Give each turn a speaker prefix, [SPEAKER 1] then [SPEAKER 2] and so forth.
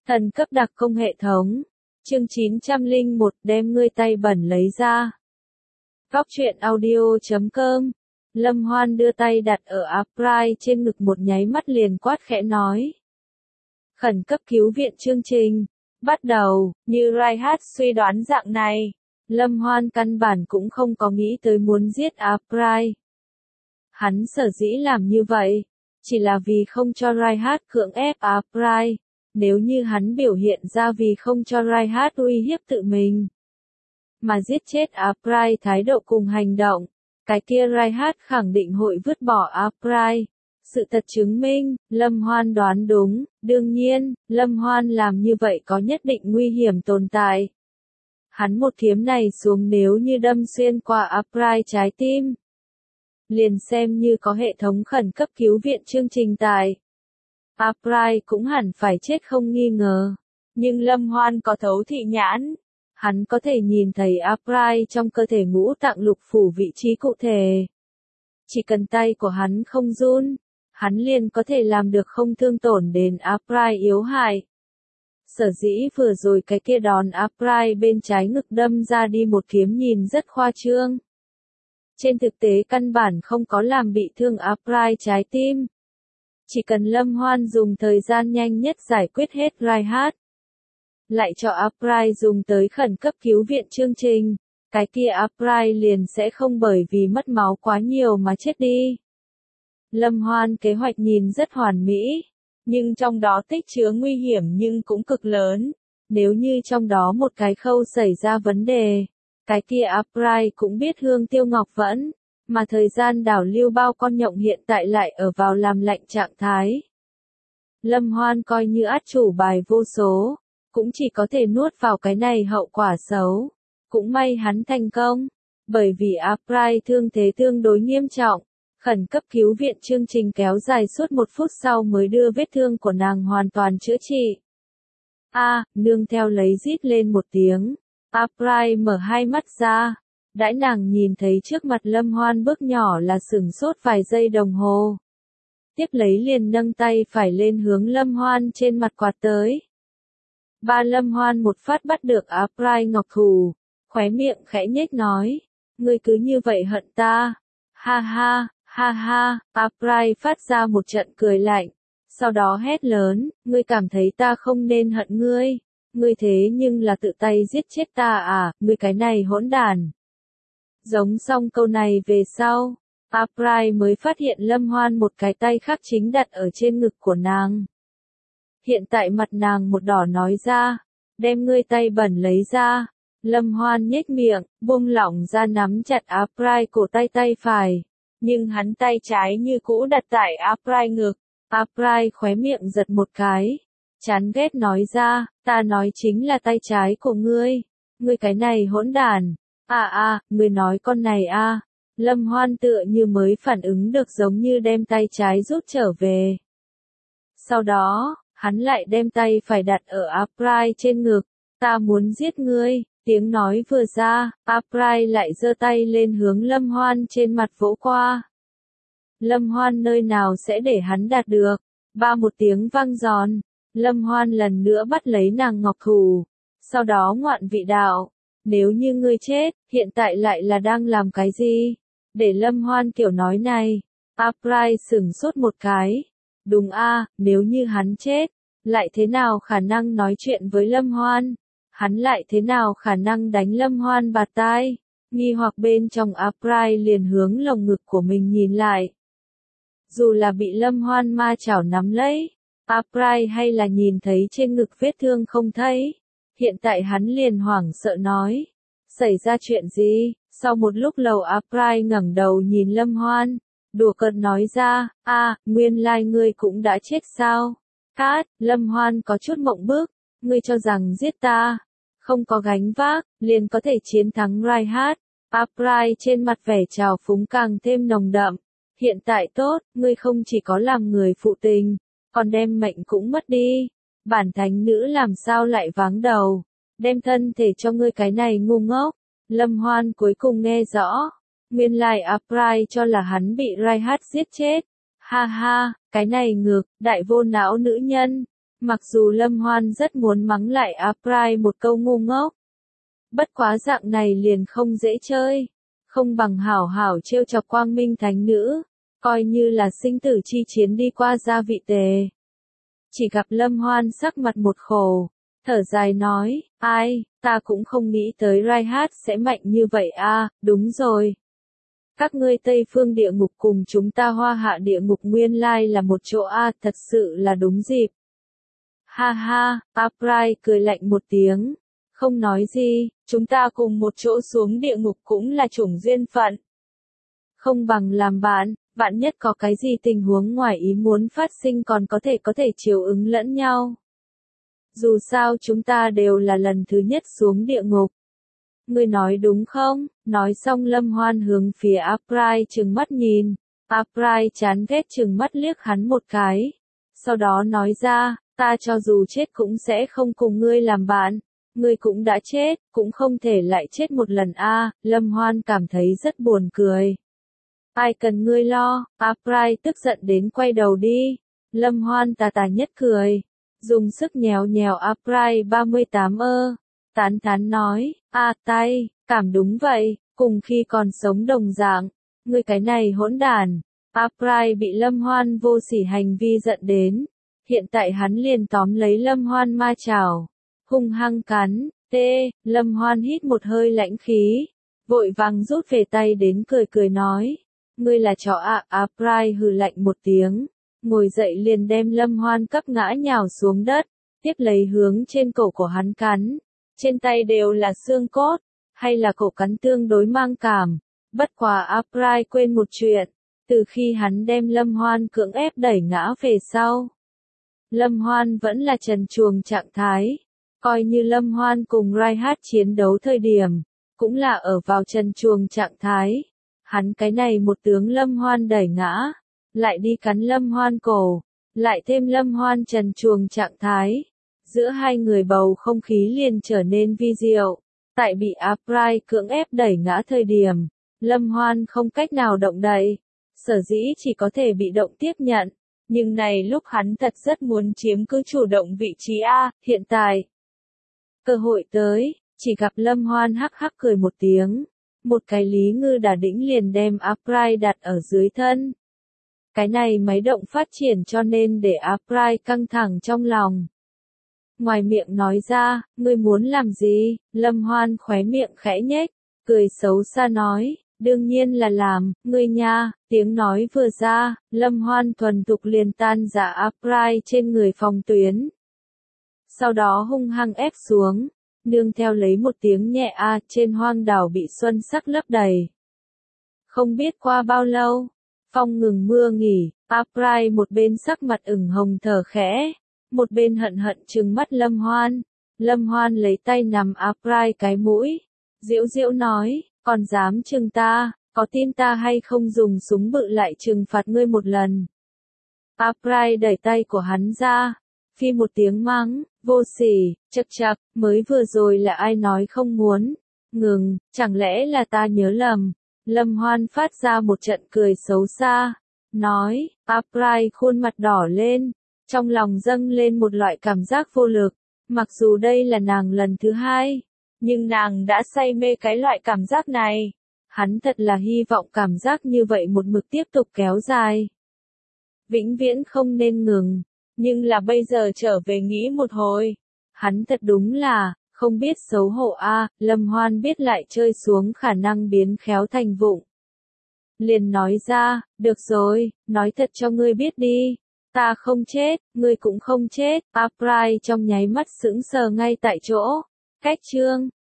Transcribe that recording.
[SPEAKER 1] Thần cấp đặc công hệ thống. Chương 901 đem ngươi tay bẩn lấy ra. Góc truyện audio.com. Lâm Hoan đưa tay đặt ở April trên ngực một nháy mắt liền quát khẽ nói. Khẩn cấp cứu viện chương trình. Bắt đầu, như Reinhardt suy đoán dạng này. Lâm Hoan căn bản cũng không có nghĩ tới muốn giết April. Hắn sở dĩ làm như vậy, chỉ là vì không cho Reinhardt cưỡng ép April. Nếu như hắn biểu hiện ra vì không cho Reinhardt uy hiếp tự mình, mà giết chết April thái độ cùng hành động, cái kia Reinhardt khẳng định hội vứt bỏ April. Sự thật chứng minh, Lâm Hoan đoán đúng, đương nhiên, Lâm Hoan làm như vậy có nhất định nguy hiểm tồn tại. Hắn một kiếm này xuống nếu như đâm xuyên qua April trái tim, liền xem như có hệ thống khẩn cấp cứu viện chương trình tại. April cũng hẳn phải chết không nghi ngờ. Nhưng Lâm Hoan có thấu thị nhãn. Hắn có thể nhìn thấy April trong cơ thể ngũ tạng lục phủ vị trí cụ thể. Chỉ cần tay của hắn không run, hắn liền có thể làm được không thương tổn đến April yếu hại. Sở dĩ vừa rồi cái kia đòn April bên trái ngực đâm ra đi một kiếm nhìn rất khoa trương. Trên thực tế căn bản không có làm bị thương April trái tim. Chỉ cần Lâm Hoan dùng thời gian nhanh nhất giải quyết hết Reinhardt, lại cho April dùng tới khẩn cấp cứu viện chương trình, cái kia April liền sẽ không bởi vì mất máu quá nhiều mà chết đi. Lâm Hoan kế hoạch nhìn rất hoàn mỹ, nhưng trong đó tích chứa nguy hiểm nhưng cũng cực lớn. Nếu như trong đó một cái khâu xảy ra vấn đề, cái kia April cũng biết Hương Tiêu Ngọc Vẫn. Mà thời gian đảo lưu bao con nhộng hiện tại lại ở vào làm lạnh trạng thái. Lâm Hoan coi như át chủ bài vô số, cũng chỉ có thể nuốt vào cái này hậu quả xấu. Cũng may hắn thành công, bởi vì April thương thế tương đối nghiêm trọng, khẩn cấp cứu viện chương trình kéo dài suốt 1 phút sau mới đưa vết thương của nàng hoàn toàn chữa trị. Nương theo lấy rít lên một tiếng, April mở hai mắt ra. Đãi nàng nhìn thấy trước mặt Lâm Hoan bước nhỏ là sửng sốt vài giây đồng hồ. Tiếp lấy liền nâng tay phải lên hướng Lâm Hoan trên mặt quạt tới. Lâm Hoan một phát bắt được April ngọc thủ, khóe miệng khẽ nhếch nói. Ngươi cứ như vậy hận ta. Ha ha, April phát ra một trận cười lạnh. Sau đó hét lớn, ngươi cảm thấy ta không nên hận ngươi. Ngươi thế nhưng là tự tay giết chết ta à, ngươi cái này hỗn đản. Giống xong câu này về sau, April mới phát hiện Lâm Hoan một cái tay khác chính đặt ở trên ngực của nàng. Hiện tại mặt nàng một đỏ nói ra, đem ngươi tay bẩn lấy ra. Lâm Hoan nhếch miệng, buông lỏng ra nắm chặt April cổ tay phải. Nhưng hắn tay trái như cũ đặt tại April ngực. April khóe miệng giật một cái. Chán ghét nói ra, ta nói chính là tay trái của ngươi. Ngươi cái này hỗn đản. Người nói con này Lâm Hoan tựa như mới phản ứng được giống như đem tay trái rút trở về. Sau đó, hắn lại đem tay phải đặt ở April trên ngực. Ta muốn giết ngươi, tiếng nói vừa ra, April lại giơ tay lên hướng Lâm Hoan trên mặt vỗ qua. Lâm Hoan nơi nào sẽ để hắn đạt được, một tiếng vang giòn, Lâm Hoan lần nữa bắt lấy nàng ngọc thủ. Sau đó ngoạn vị đạo. Nếu như ngươi chết, hiện tại lại là đang làm cái gì? Để Lâm Hoan kiểu nói này, April sửng sốt một cái. Đúng nếu như hắn chết, lại thế nào khả năng nói chuyện với Lâm Hoan? Hắn lại thế nào khả năng đánh Lâm Hoan bạt tai? Nghi hoặc bên trong April liền hướng lồng ngực của mình nhìn lại. Dù là bị Lâm Hoan ma chảo nắm lấy, April hay là nhìn thấy trên ngực vết thương không thấy. Hiện tại hắn liền hoảng sợ nói. Xảy ra chuyện gì? Sau một lúc lâu April ngẩng đầu nhìn Lâm Hoan. Đùa cợt nói ra. Nguyên lai ngươi cũng đã chết sao? Lâm Hoan có chút mộng bức. Ngươi cho rằng giết ta, không có gánh vác, liền có thể chiến thắng Reinhardt. April trên mặt vẻ trào phúng càng thêm nồng đậm. Hiện tại tốt, ngươi không chỉ có làm người phụ tình, còn đem mệnh cũng mất đi. Bản thánh nữ làm sao lại váng đầu, đem thân thể cho ngươi cái này ngu ngốc. Lâm Hoan cuối cùng nghe rõ, nguyên lai April cho là hắn bị Reinhardt giết chết. Ha, cái này ngược, đại vô não nữ nhân. Mặc dù Lâm Hoan rất muốn mắng lại April một câu ngu ngốc. Bất quá dạng này liền không dễ chơi. Không bằng hảo hảo trêu chọc Quang Minh Thánh Nữ. Coi như là sinh tử chi chiến đi qua gia vị tề. Chỉ gặp Lâm Hoan sắc mặt một khổ. Thở dài nói, ai, ta cũng không nghĩ tới Reinhardt sẽ mạnh như vậy a. Đúng rồi. Các ngươi Tây Phương địa ngục cùng chúng ta Hoa Hạ địa ngục nguyên lai là một chỗ a, thật sự là đúng dịp. Ha ha, April cười lạnh một tiếng, không nói gì, chúng ta cùng một chỗ xuống địa ngục cũng là chủng duyên phận. Không bằng làm bạn, vạn nhất có cái gì tình huống ngoài ý muốn phát sinh còn có thể chiều ứng lẫn nhau. Dù sao chúng ta đều là lần thứ nhất xuống địa ngục. Ngươi nói đúng không? Nói xong Lâm Hoan hướng phía April trừng mắt nhìn. April chán ghét trừng mắt liếc hắn một cái. Sau đó nói ra, ta cho dù chết cũng sẽ không cùng ngươi làm bạn. Ngươi cũng đã chết, cũng không thể lại chết một lần a. Lâm Hoan cảm thấy rất buồn cười. Ai cần ngươi lo? April tức giận đến quay đầu đi. Lâm Hoan tà tà nhất cười. Dùng sức nhéo nhéo April 38 tán thán nói, tay, cảm đúng vậy, cùng khi còn sống đồng dạng, ngươi cái này hỗn đản. April bị Lâm Hoan vô sỉ hành vi giận đến, hiện tại hắn liền tóm lấy Lâm Hoan ma chảo, hung hăng cắn, Lâm Hoan hít một hơi lãnh khí, vội vàng rút về tay đến cười nói, ngươi là chó ạ. April hừ lạnh một tiếng, ngồi dậy liền đem Lâm Hoan cấp ngã nhào xuống đất, tiếp lấy hướng trên cổ của hắn cắn. Trên tay đều là xương cốt, hay là cổ cắn tương đối mang cảm. Bất quá April quên một chuyện, từ khi hắn đem Lâm Hoan cưỡng ép đẩy ngã về sau. Lâm Hoan vẫn là trần truồng trạng thái, coi như Lâm Hoan cùng Reinhardt chiến đấu thời điểm, cũng là ở vào trần truồng trạng thái. Hắn cái này một tướng Lâm Hoan đẩy ngã, lại đi cắn Lâm Hoan cổ, lại thêm Lâm Hoan trần truồng trạng thái. Giữa hai người bầu không khí liền trở nên vi diệu. Tại bị April cưỡng ép đẩy ngã thời điểm, Lâm Hoan không cách nào động đậy. Sở dĩ chỉ có thể bị động tiếp nhận. Nhưng này lúc hắn thật rất muốn chiếm cứ chủ động vị trí A, hiện tại. Cơ hội tới, chỉ gặp Lâm Hoan hắc hắc cười một tiếng. Một cái Lý Ngư Đả Đĩnh liền đem April đặt ở dưới thân. Cái này máy động phát triển cho nên để April căng thẳng trong lòng. Ngoài miệng nói ra, ngươi muốn làm gì? Lâm Hoan khóe miệng khẽ nhếch, cười xấu xa nói, đương nhiên là làm, ngươi nha. Tiếng nói vừa ra, Lâm Hoan thuần thục liền tan rã April trên người phòng tuyến. Sau đó hung hăng ép xuống, nương theo lấy một tiếng nhẹ trên hoang đảo bị xuân sắc lấp đầy. Không biết qua bao lâu, phong ngừng mưa nghỉ, April một bên sắc mặt ửng hồng thở khẽ. Một bên hận hận trừng mắt Lâm Hoan. Lâm Hoan lấy tay nắm April cái mũi. Diễu diễu nói, còn dám trừng ta, có tin ta hay không dùng súng bự lại trừng phạt ngươi một lần. April đẩy tay của hắn ra. Phi một tiếng mắng, vô sỉ, chậc chậc, mới vừa rồi là ai nói không muốn. Ngừng, chẳng lẽ là ta nhớ lầm. Lâm Hoan phát ra một trận cười xấu xa. Nói, April khuôn mặt đỏ lên. Trong lòng dâng lên một loại cảm giác vô lực, mặc dù đây là nàng lần thứ hai, nhưng nàng đã say mê cái loại cảm giác này. Hắn thật là hy vọng cảm giác như vậy một mực tiếp tục kéo dài. Vĩnh viễn không nên ngừng, nhưng là bây giờ trở về nghĩ một hồi. Hắn thật đúng là, không biết xấu hổ Lâm Hoan biết lại chơi xuống khả năng biến khéo thành vụng. Liền nói ra, được rồi, nói thật cho ngươi biết đi. Ta không chết, ngươi cũng không chết. April trong nháy mắt sững sờ ngay tại chỗ. Cách chương